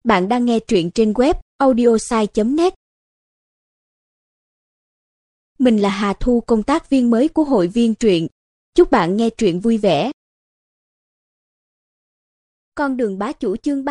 Bạn đang nghe truyện trên web audiosai.net. Mình là Hà Thu, công tác viên mới của hội viên truyện. Chúc bạn nghe truyện vui vẻ. Con đường bá chủ chương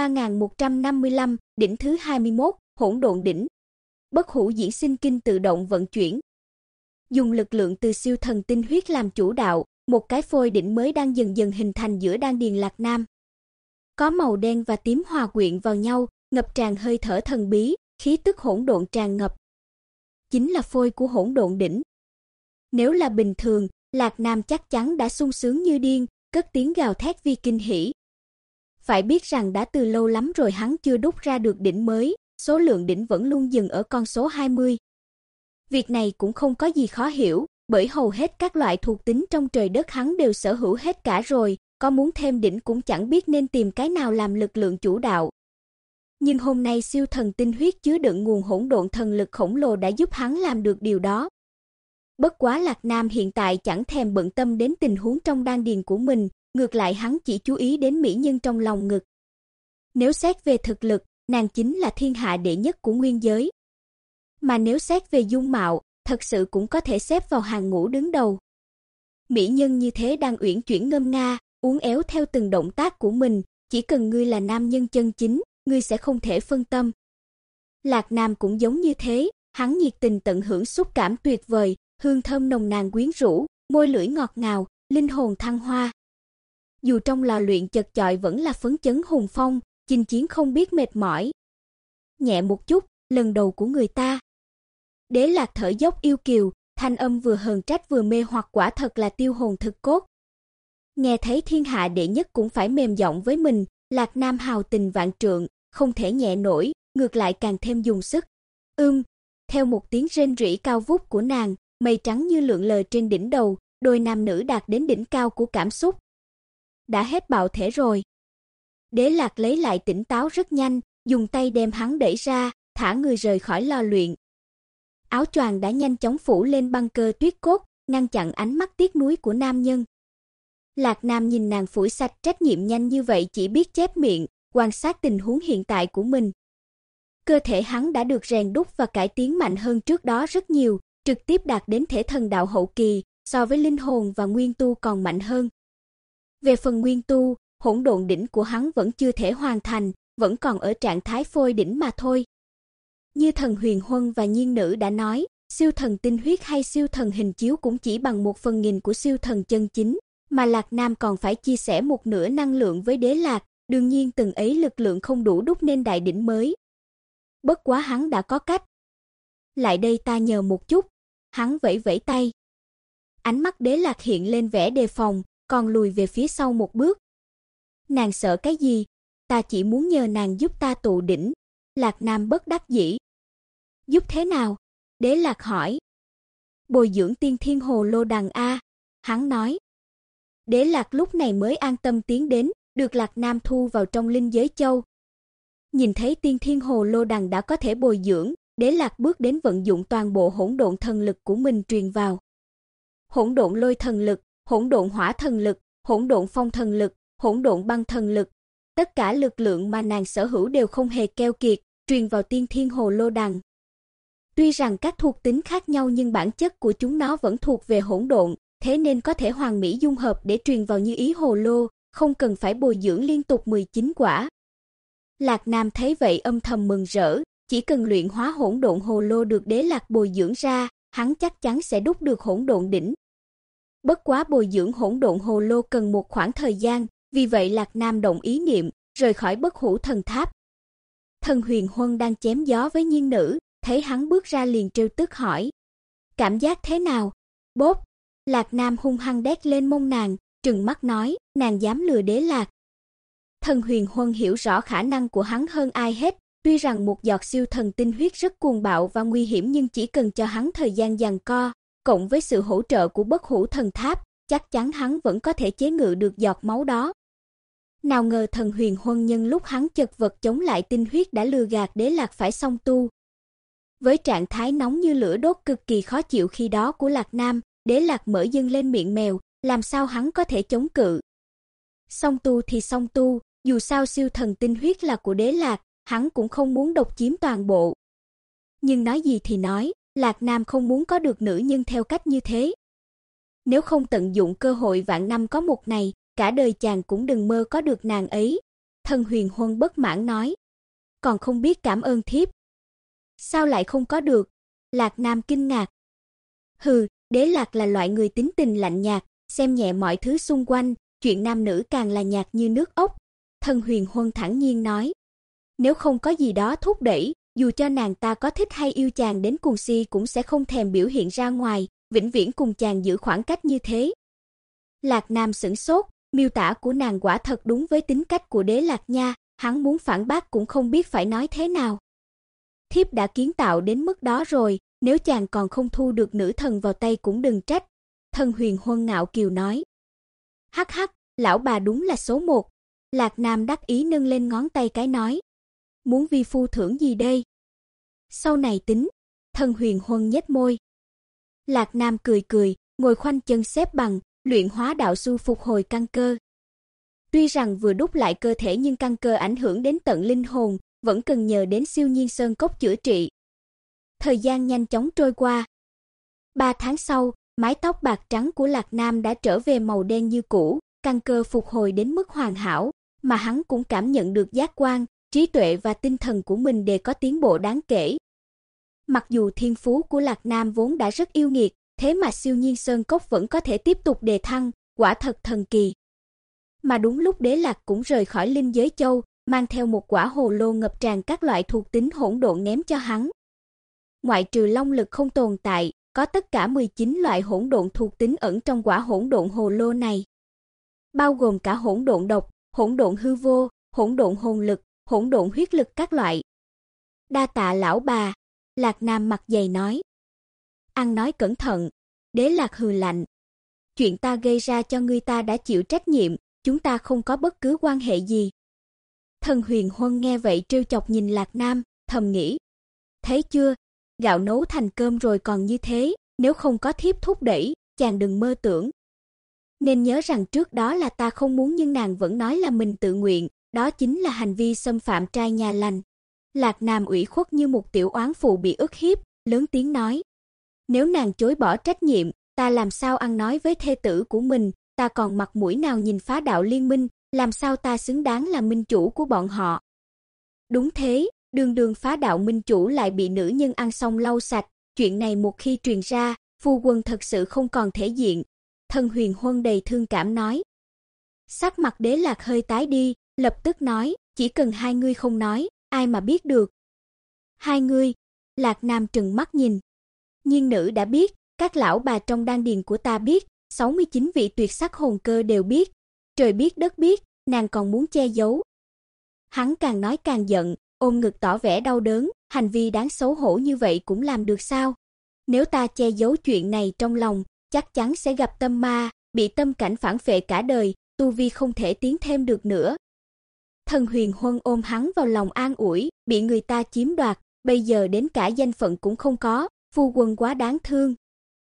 3155, đỉnh thứ 21, hỗn độn đỉnh. Bất hủ diễn sinh kinh tự động vận chuyển. Dùng lực lượng từ siêu thần tinh huyết làm chủ đạo, một cái phôi đỉnh mới đang dần dần hình thành giữa đan điền Lạc Nam. Có màu đen và tím hòa quyện vào nhau, ngập tràn hơi thở thần bí, khí tức hỗn độn tràn ngập. Chính là phôi của hỗn độn đỉnh. Nếu là bình thường, Lạc Nam chắc chắn đã sung sướng như điên, cất tiếng gào thét vì kinh hỉ. Phải biết rằng đã từ lâu lắm rồi hắn chưa đúc ra được đỉnh mới, số lượng đỉnh vẫn luôn dừng ở con số 20. Việc này cũng không có gì khó hiểu, bởi hầu hết các loại thuộc tính trong trời đất hắn đều sở hữu hết cả rồi, có muốn thêm đỉnh cũng chẳng biết nên tìm cái nào làm lực lượng chủ đạo. Nhưng hôm nay siêu thần tinh huyết chứa đựng nguồn hỗn độn thần lực khổng lồ đã giúp hắn làm được điều đó. Bất quá Lạc Nam hiện tại chẳng thèm bận tâm đến tình huống trong đan điền của mình, ngược lại hắn chỉ chú ý đến mỹ nhân trong lòng ngực. Nếu xét về thực lực, nàng chính là thiên hạ đệ nhất của nguyên giới. Mà nếu xét về dung mạo, thật sự cũng có thể xếp vào hàng ngũ đứng đầu. Mỹ nhân như thế đang uyển chuyển ngâm nga, uốn éo theo từng động tác của mình, chỉ cần ngươi là nam nhân chân chính, ngươi sẽ không thể phân tâm. Lạc Nam cũng giống như thế, hắn nhiệt tình tận hưởng xúc cảm tuyệt vời, hương thơm nồng nàn quyến rũ, môi lưỡi ngọt ngào, linh hồn thăng hoa. Dù trong lò luyện chật chội vẫn là phấn chấn hùng phong, chinh chiến không biết mệt mỏi. Nhẹ một chút, lần đầu của người ta. Đế Lạc thở dốc yêu kiều, thanh âm vừa hờn trách vừa mê hoặc, quả thật là tiêu hồn thực cốt. Nghe thấy thiên hạ đệ nhất cũng phải mềm giọng với mình, Lạc Nam hào tình vạn trượng, không thể nhẹ nổi, ngược lại càng thêm dùng sức. Theo một tiếng rên rỉ cao vút của nàng, mây trắng như lượn lờ trên đỉnh đầu, đôi nam nữ đạt đến đỉnh cao của cảm xúc. Đã hết bạo thể rồi. Đế Lạc lấy lại tỉnh táo rất nhanh, dùng tay đem hắn đẩy ra, thả người rời khỏi lò luyện. Áo choàng đã nhanh chóng phủ lên băng cơ tuyết cốt, ngăn chặn ánh mắt tiếc nuối của nam nhân. Lạc Nam nhìn nàng phủi sạch trách nhiệm nhanh như vậy chỉ biết chép miệng, quan sát tình huống hiện tại của mình. Cơ thể hắn đã được rèn đúc và cải tiến mạnh hơn trước đó rất nhiều, trực tiếp đạt đến thể thần đạo hậu kỳ, so với linh hồn và nguyên tu còn mạnh hơn. Về phần nguyên tu, hỗn độn đỉnh của hắn vẫn chưa thể hoàn thành, vẫn còn ở trạng thái phôi đỉnh mà thôi. Như thần Huyền Huân và Nhiên Nữ đã nói, siêu thần tinh huyết hay siêu thần hình chiếu cũng chỉ bằng 1/1000 của siêu thần chân chính, mà Lạc Nam còn phải chia sẻ một nửa năng lượng với Đế Lạc, đương nhiên từng ấy lực lượng không đủ đúc nên đại đỉnh mới. Bất quá hắn đã có cách. Lại đây ta nhờ một chút, hắn vẫy vẫy tay. Ánh mắt Đế Lạc hiện lên vẻ đề phòng, còn lùi về phía sau một bước. Nàng sợ cái gì? Ta chỉ muốn nhờ nàng giúp ta tụ đỉnh. Lạc Nam bất đắc dĩ. Giúp thế nào? Đế Lạc hỏi. Bồi dưỡng tiên thiên hồ lô đằng a, hắn nói. Đế Lạc lúc này mới an tâm tiến đến, được Lạc Nam thu vào trong linh giới châu. Nhìn thấy tiên thiên hồ lô đằng đã có thể bồi dưỡng, Đế Lạc bước đến vận dụng toàn bộ hỗn độn thần lực của mình truyền vào. Hỗn độn lôi thần lực, hỗn độn hỏa thần lực, hỗn độn phong thần lực, hỗn độn băng thần lực. Tất cả lực lượng mà nàng sở hữu đều không hề keo kiệt, truyền vào tiên thiên hồ lô đằng. Tuy rằng các thuộc tính khác nhau nhưng bản chất của chúng nó vẫn thuộc về hỗn độn, thế nên có thể hoàn mỹ dung hợp để truyền vào như ý hồ lô, không cần phải bồi dưỡng liên tục 19 quả. Lạc Nam thấy vậy âm thầm mừng rỡ, chỉ cần luyện hóa hỗn độn hồ lô được Đế Lạc bồi dưỡng ra, hắn chắc chắn sẽ đúc được hỗn độn đỉnh. Bất quá bồi dưỡng hỗn độn hồ lô cần một khoảng thời gian, vì vậy Lạc Nam động ý niệm, rời khỏi Bất Hủ Thần Tháp. Thần Huyền Huân đang chém gió với Nhiên Nữ, thấy hắn bước ra liền trêu tức hỏi. Cảm giác thế nào? Bốp! Lạc Nam hung hăng đét lên mông nàng, trừng mắt nói, nàng dám lừa Đế Lạc. Thần Huyền Huân hiểu rõ khả năng của hắn hơn ai hết, tuy rằng một giọt siêu thần tinh huyết rất cuồng bạo và nguy hiểm nhưng chỉ cần cho hắn thời gian giằng co, cộng với sự hỗ trợ của Bất Hủ Thần Tháp, chắc chắn hắn vẫn có thể chế ngự được giọt máu đó. Nào ngờ thần Huyền Huân nhân lúc hắn chật vật chống lại tinh huyết đã lừa gạt Đế Lạc phải song tu. Với trạng thái nóng như lửa đốt cực kỳ khó chịu khi đó của Lạc Nam, Đế Lạc mở dưng lên miệng mèo, làm sao hắn có thể chống cự. Song tu thì song tu, dù sao siêu thần tinh huyết là của Đế Lạc, hắn cũng không muốn độc chiếm toàn bộ. Nhưng nói gì thì nói, Lạc Nam không muốn có được nữ nhân theo cách như thế. Nếu không tận dụng cơ hội vạn năm có một này, cả đời chàng cũng đừng mơ có được nàng ấy. Thân Huyền Huân bất mãn nói. Còn không biết cảm ơn thiếp. Sao lại không có được? Lạc Nam kinh ngạc. Hừ, Đế Lạc là loại người tính tình lạnh nhạt, xem nhẹ mọi thứ xung quanh, chuyện nam nữ càng là nhạt như nước ốc. Thân Huyền Huân thản nhiên nói. Nếu không có gì đó thúc đẩy, dù cho nàng ta có thích hay yêu chàng đến cuồng si cũng sẽ không thèm biểu hiện ra ngoài, vĩnh viễn cùng chàng giữ khoảng cách như thế. Lạc Nam sửng sốt, miêu tả của nàng quả thật đúng với tính cách của Đế Lạc nha, hắn muốn phản bác cũng không biết phải nói thế nào. Thiếp đã kiến tạo đến mức đó rồi, nếu chàng còn không thu được nữ thần vào tay cũng đừng trách. Thân Huyền Huân ngạo kiều nói. Hắc hắc, lão bà đúng là số một. Lạc Nam đắc ý nâng lên ngón tay cái nói. Muốn vi phu thưởng gì đây? Sau này tính. Thân Huyền Huân nhếch môi. Lạc Nam cười cười, ngồi khoanh chân xếp bằng, luyện hóa đạo su phục hồi căn cơ. Tuy rằng vừa đúc lại cơ thể nhưng căn cơ ảnh hưởng đến tận linh hồn, vẫn cần nhờ đến siêu nhiên sơn cốc chữa trị. Thời gian nhanh chóng trôi qua. 3 tháng sau, mái tóc bạc trắng của Lạc Nam đã trở về màu đen như cũ, căn cơ phục hồi đến mức hoàn hảo, mà hắn cũng cảm nhận được giác quan, trí tuệ và tinh thần của mình đều có tiến bộ đáng kể. Mặc dù thiên phú của Lạc Nam vốn đã rất yêu nghiệt, thế mà siêu nhiên sơn cốc vẫn có thể tiếp tục đề thăng, quả thật thần kỳ. Mà đúng lúc Đế Lạc cũng rời khỏi Linh Giới Châu, mang theo một quả hồ lô ngập tràn các loại thuộc tính hỗn độn ném cho hắn. Ngoại trừ long lực không tồn tại, có tất cả 19 loại hỗn độn thuộc tính ẩn trong quả hỗn độn hồ lô này. Bao gồm cả hỗn độn độc, hỗn độn hư vô, hỗn độn hồn lực, hỗn độn huyết lực các loại. Đa tạ lão bà, Lạc Nam mặt dày nói. Ăn nói cẩn thận, Đế Lạc hừ lạnh. Chuyện ta gây ra cho ngươi ta đã chịu trách nhiệm, chúng ta không có bất cứ quan hệ gì. Thân Huyền Huân nghe vậy trêu chọc nhìn Lạc Nam, thầm nghĩ. Thấy chưa, gạo nấu thành cơm rồi còn như thế, nếu không có thiếp thúc đẩy, chàng đừng mơ tưởng. Nên nhớ rằng trước đó là ta không muốn nhưng nàng vẫn nói là mình tự nguyện, đó chính là hành vi xâm phạm trai nhà lành. Lạc Nam ủy khuất như một tiểu oán phụ bị ức hiếp, lớn tiếng nói. Nếu nàng chối bỏ trách nhiệm, ta làm sao ăn nói với thê tử của mình, ta còn mặt mũi nào nhìn phá đạo liên minh, làm sao ta xứng đáng là minh chủ của bọn họ. Đúng thế, đường phá đạo minh chủ lại bị nữ nhân ăn xong lau sạch, chuyện này một khi truyền ra, phu quân thật sự không còn thể diện. Thân Huyền Huân đầy thương cảm nói. Sắc mặt Đế Lạc hơi tái đi, lập tức nói, chỉ cần hai ngươi không nói, ai mà biết được. Hai ngươi, Lạc Nam trừng mắt nhìn. Nhiên nữ đã biết, các lão bà trong đan điền của ta biết, 69 vị tuyệt sắc hồn cơ đều biết. Trời biết đất biết, nàng còn muốn che giấu. Hắn càng nói càng giận, ôm ngực tỏ vẻ đau đớn, hành vi đáng xấu hổ như vậy cũng làm được sao? Nếu ta che giấu chuyện này trong lòng, chắc chắn sẽ gặp tâm ma, bị tâm cảnh phản phệ cả đời, tu vi không thể tiến thêm được nữa. Thân Huyền Huân ôm hắn vào lòng an ủi, bị người ta chiếm đoạt, bây giờ đến cả danh phận cũng không có, phu quân quá đáng thương.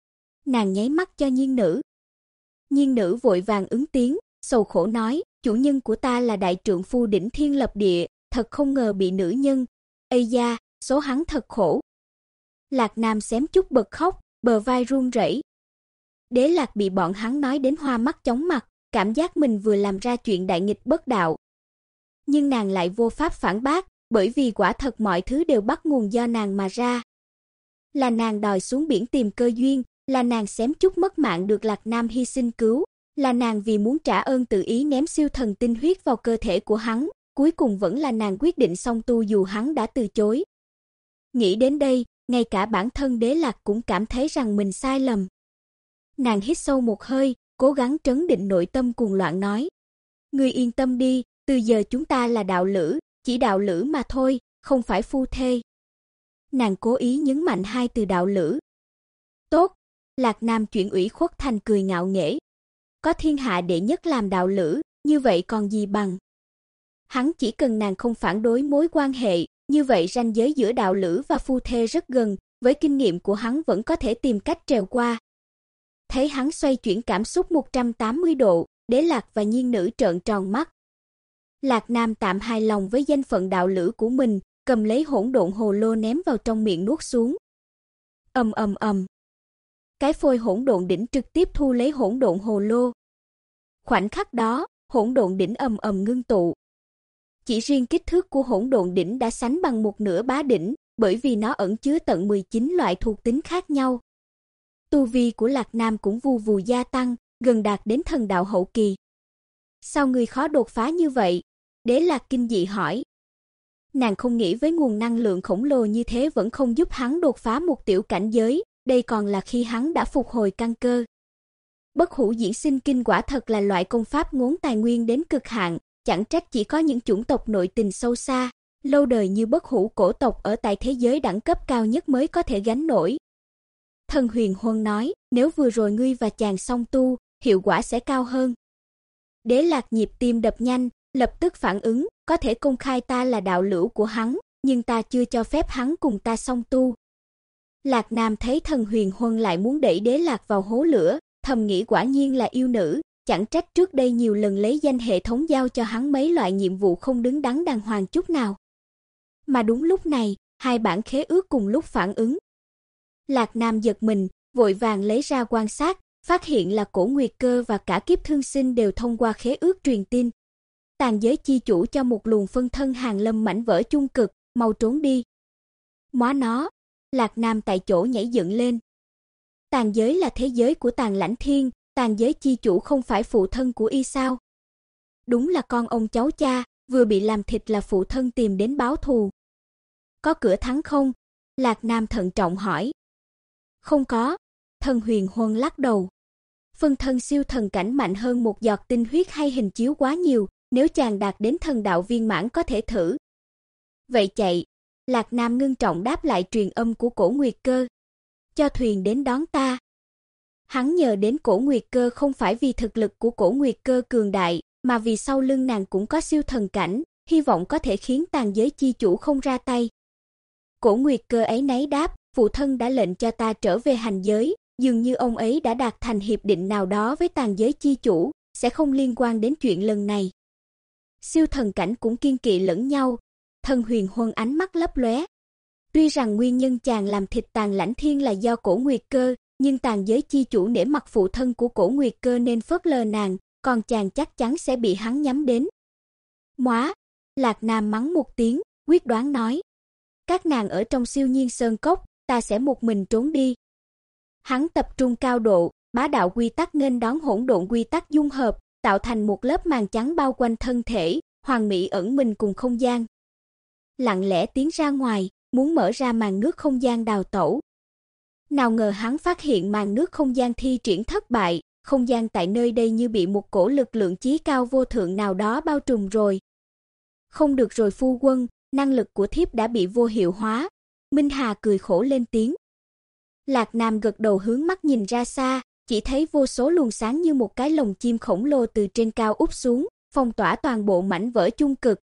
Nàng nháy mắt cho Nhiên nữ. Nhiên nữ vội vàng ứng tiếng, sầu khổ nói, chủ nhân của ta là đại trượng phu đỉnh thiên lập địa, thật không ngờ bị nữ nhân. Ây da, số hắn thật khổ. Lạc Nam xém chút bật khóc, bờ vai run rẩy. Đế Lạc bị bọn hắn nói đến hoa mắt chóng mặt, cảm giác mình vừa làm ra chuyện đại nghịch bất đạo. Nhưng nàng lại vô pháp phản bác, bởi vì quả thật mọi thứ đều bắt nguồn do nàng mà ra. Là nàng đòi xuống biển tìm cơ duyên, là nàng xém chút mất mạng được Lạc Nam hy sinh cứu, là nàng vì muốn trả ơn tự ý ném siêu thần tinh huyết vào cơ thể của hắn, cuối cùng vẫn là nàng quyết định song tu dù hắn đã từ chối. Nghĩ đến đây, ngay cả bản thân Đế Lạc cũng cảm thấy rằng mình sai lầm. Nàng hít sâu một hơi, cố gắng trấn định nội tâm cuồng loạn nói. Ngươi yên tâm đi, từ giờ chúng ta là đạo lữ, chỉ đạo lữ mà thôi, không phải phu thê. Nàng cố ý nhấn mạnh hai từ đạo lữ. Tốt, Lạc Nam chuyển ủy khuất thành cười ngạo nghễ. Có thiên hạ đệ nhất làm đạo lữ, như vậy còn gì bằng. Hắn chỉ cần nàng không phản đối mối quan hệ, như vậy ranh giới giữa đạo lữ và phu thê rất gần, với kinh nghiệm của hắn vẫn có thể tìm cách trèo qua. Thấy hắn xoay chuyển cảm xúc 180 độ, Đế Lạc và Nhiên nữ trợn tròn mắt. Lạc Nam tạm hài lòng với danh phận đạo lữ của mình, cầm lấy hỗn độn hồ lô ném vào trong miệng nuốt xuống. Ầm ầm ầm. Cái phôi hỗn độn đỉnh trực tiếp thu lấy hỗn độn hồ lô. Khoảnh khắc đó, hỗn độn đỉnh ầm ầm ngưng tụ. Chỉ riêng kích thước của hỗn độn đỉnh đã sánh bằng một nửa bá đỉnh, bởi vì nó ẩn chứa tận 19 loại thuộc tính khác nhau. Tu vi của Lạc Nam cũng vù vù gia tăng, gần đạt đến thần đạo hậu kỳ. Sao người khó đột phá như vậy? Đế Lạc kinh dị hỏi. Nàng không nghĩ với nguồn năng lượng khổng lồ như thế vẫn không giúp hắn đột phá một tiểu cảnh giới, đây còn là khi hắn đã phục hồi căn cơ. Bất hủ diễn sinh kinh quả thật là loại công pháp ngốn tài nguyên đến cực hạn, chẳng trách chỉ có những chủng tộc nội tình sâu xa, lâu đời như bất hủ cổ tộc ở tại thế giới đẳng cấp cao nhất mới có thể gánh nổi. Thần Huyền Huân nói, nếu vừa rồi ngươi và chàng song tu, hiệu quả sẽ cao hơn. Đế Lạc nhịp tim đập nhanh, lập tức phản ứng, có thể công khai ta là đạo lữ của hắn, nhưng ta chưa cho phép hắn cùng ta song tu. Lạc Nam thấy Thần Huyền Huân lại muốn đẩy Đế Lạc vào hố lửa, thầm nghĩ quả nhiên là yêu nữ, chẳng trách trước đây nhiều lần lấy danh hệ thống giao cho hắn mấy loại nhiệm vụ không đứng đắn đàng hoàng chút nào. Mà đúng lúc này, hai bản khế ước cùng lúc phản ứng. Lạc Nam giật mình, vội vàng lấy ra quan sát, phát hiện là Cổ Nguyệt Cơ và cả Kiếp Thương Sinh đều thông qua khế ước truyền tin. Tàn giới chi chủ cho một luồng phân thân hàng lâm mảnh vỡ chung cực, mau trốn đi. Móa nó, Lạc Nam tại chỗ nhảy dựng lên. Tàn giới là thế giới của Tàn Lãnh Thiên, tàn giới chi chủ không phải phụ thân của y sao? Đúng là con ông cháu cha, vừa bị làm thịt là phụ thân tìm đến báo thù. Có cửa thắng không? Lạc Nam thận trọng hỏi. Không có, Thần Huyền Huân lắc đầu. Phân thân siêu thần cảnh mạnh hơn một giọt tinh huyết hay hình chiếu quá nhiều, nếu chàng đạt đến thần đạo viên mãn có thể thử. Vậy chạy, Lạc Nam ngưng trọng đáp lại truyền âm của Cổ Nguyệt Cơ. Cho thuyền đến đón ta. Hắn nhờ đến Cổ Nguyệt Cơ không phải vì thực lực của Cổ Nguyệt Cơ cường đại, mà vì sau lưng nàng cũng có siêu thần cảnh, hy vọng có thể khiến tàn giới chi chủ không ra tay. Cổ Nguyệt Cơ ấy nấy đáp, phụ thân đã lệnh cho ta trở về hành giới, dường như ông ấy đã đạt thành hiệp định nào đó với tàn giới chi chủ, sẽ không liên quan đến chuyện lần này. Siêu thần cảnh cũng kiên kỵ lẫn nhau, Thần Huyền Huân ánh mắt lấp lóe. Tuy rằng nguyên nhân chàng làm thịt Tàn Lãnh Thiên là do Cổ Nguyệt Cơ, nhưng tàn giới chi chủ nể mặt phụ thân của Cổ Nguyệt Cơ nên phớt lờ nàng, còn chàng chắc chắn sẽ bị hắn nhắm đến. Móa, Lạc Nam mắng một tiếng, quyết đoán nói. Các nàng ở trong Siêu Nhiên Sơn Cốc, ta sẽ một mình trốn đi. Hắn tập trung cao độ, bá đạo quy tắc nghênh đón hỗn độn quy tắc dung hợp, tạo thành một lớp màn trắng bao quanh thân thể, hoàn mỹ ẩn mình cùng không gian. Lặng lẽ tiến ra ngoài, muốn mở ra màn nước không gian đào tẩu. Nào ngờ hắn phát hiện màn nước không gian thi triển thất bại, không gian tại nơi đây như bị một cổ lực lượng chí cao vô thượng nào đó bao trùm rồi. Không được rồi phu quân, năng lực của thiếp đã bị vô hiệu hóa. Minh Hà cười khổ lên tiếng. Lạc Nam gật đầu hướng mắt nhìn ra xa, chỉ thấy vô số luồng sáng như một cái lồng chim khổng lồ từ trên cao úp xuống, phong tỏa toàn bộ mảnh vỡ chung cực.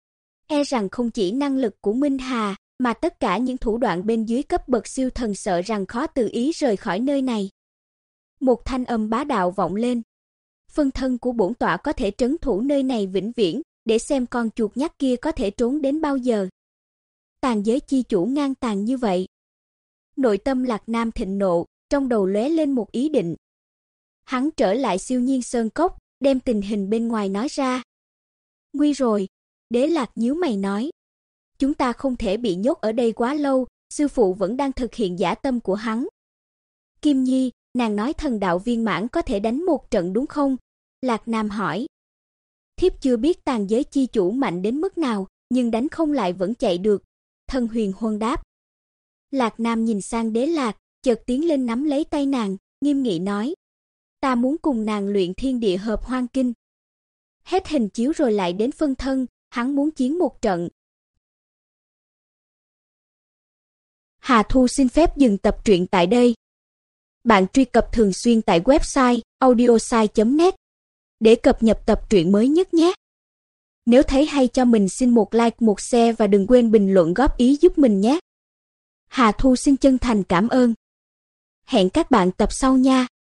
E rằng không chỉ năng lực của Minh Hà, mà tất cả những thủ đoạn bên dưới cấp bậc siêu thần sợ rằng khó tự ý rời khỏi nơi này. Một thanh âm bá đạo vọng lên. Phân thân của bổn tọa có thể trấn thủ nơi này vĩnh viễn, để xem con chuột nhắt kia có thể trốn đến bao giờ. Tàn giới chi chủ ngang tàn như vậy. Nội tâm Lạc Nam thịnh nộ, trong đầu lóe lên một ý định. Hắn trở lại Siêu Nhiên Sơn Cốc, đem tình hình bên ngoài nói ra. Nguy rồi, Đế Lạc nhíu mày nói. Chúng ta không thể bị nhốt ở đây quá lâu, sư phụ vẫn đang thực hiện dã tâm của hắn. Kim Nhi, nàng nói thần đạo viên mãn có thể đánh một trận đúng không? Lạc Nam hỏi. Thiếp chưa biết tàn giới chi chủ mạnh đến mức nào, nhưng đánh không lại vẫn chạy được. Thần Huyền Huân đáp. Lạc Nam nhìn sang Đế Lạc, chợt tiến lên nắm lấy tay nàng, nghiêm nghị nói. Ta muốn cùng nàng luyện thiên địa hợp hoang kinh. Hết hình chiếu rồi lại đến phân thân, hắn muốn chiến một trận. Hà Thu xin phép dừng tập truyện tại đây. Bạn truy cập thường xuyên tại website audiosai.net để cập nhật tập truyện mới nhất nhé. Nếu thấy hay cho mình xin một like, một share và đừng quên bình luận góp ý giúp mình nhé. Hà Thu xin chân thành cảm ơn. Hẹn các bạn tập sau nha.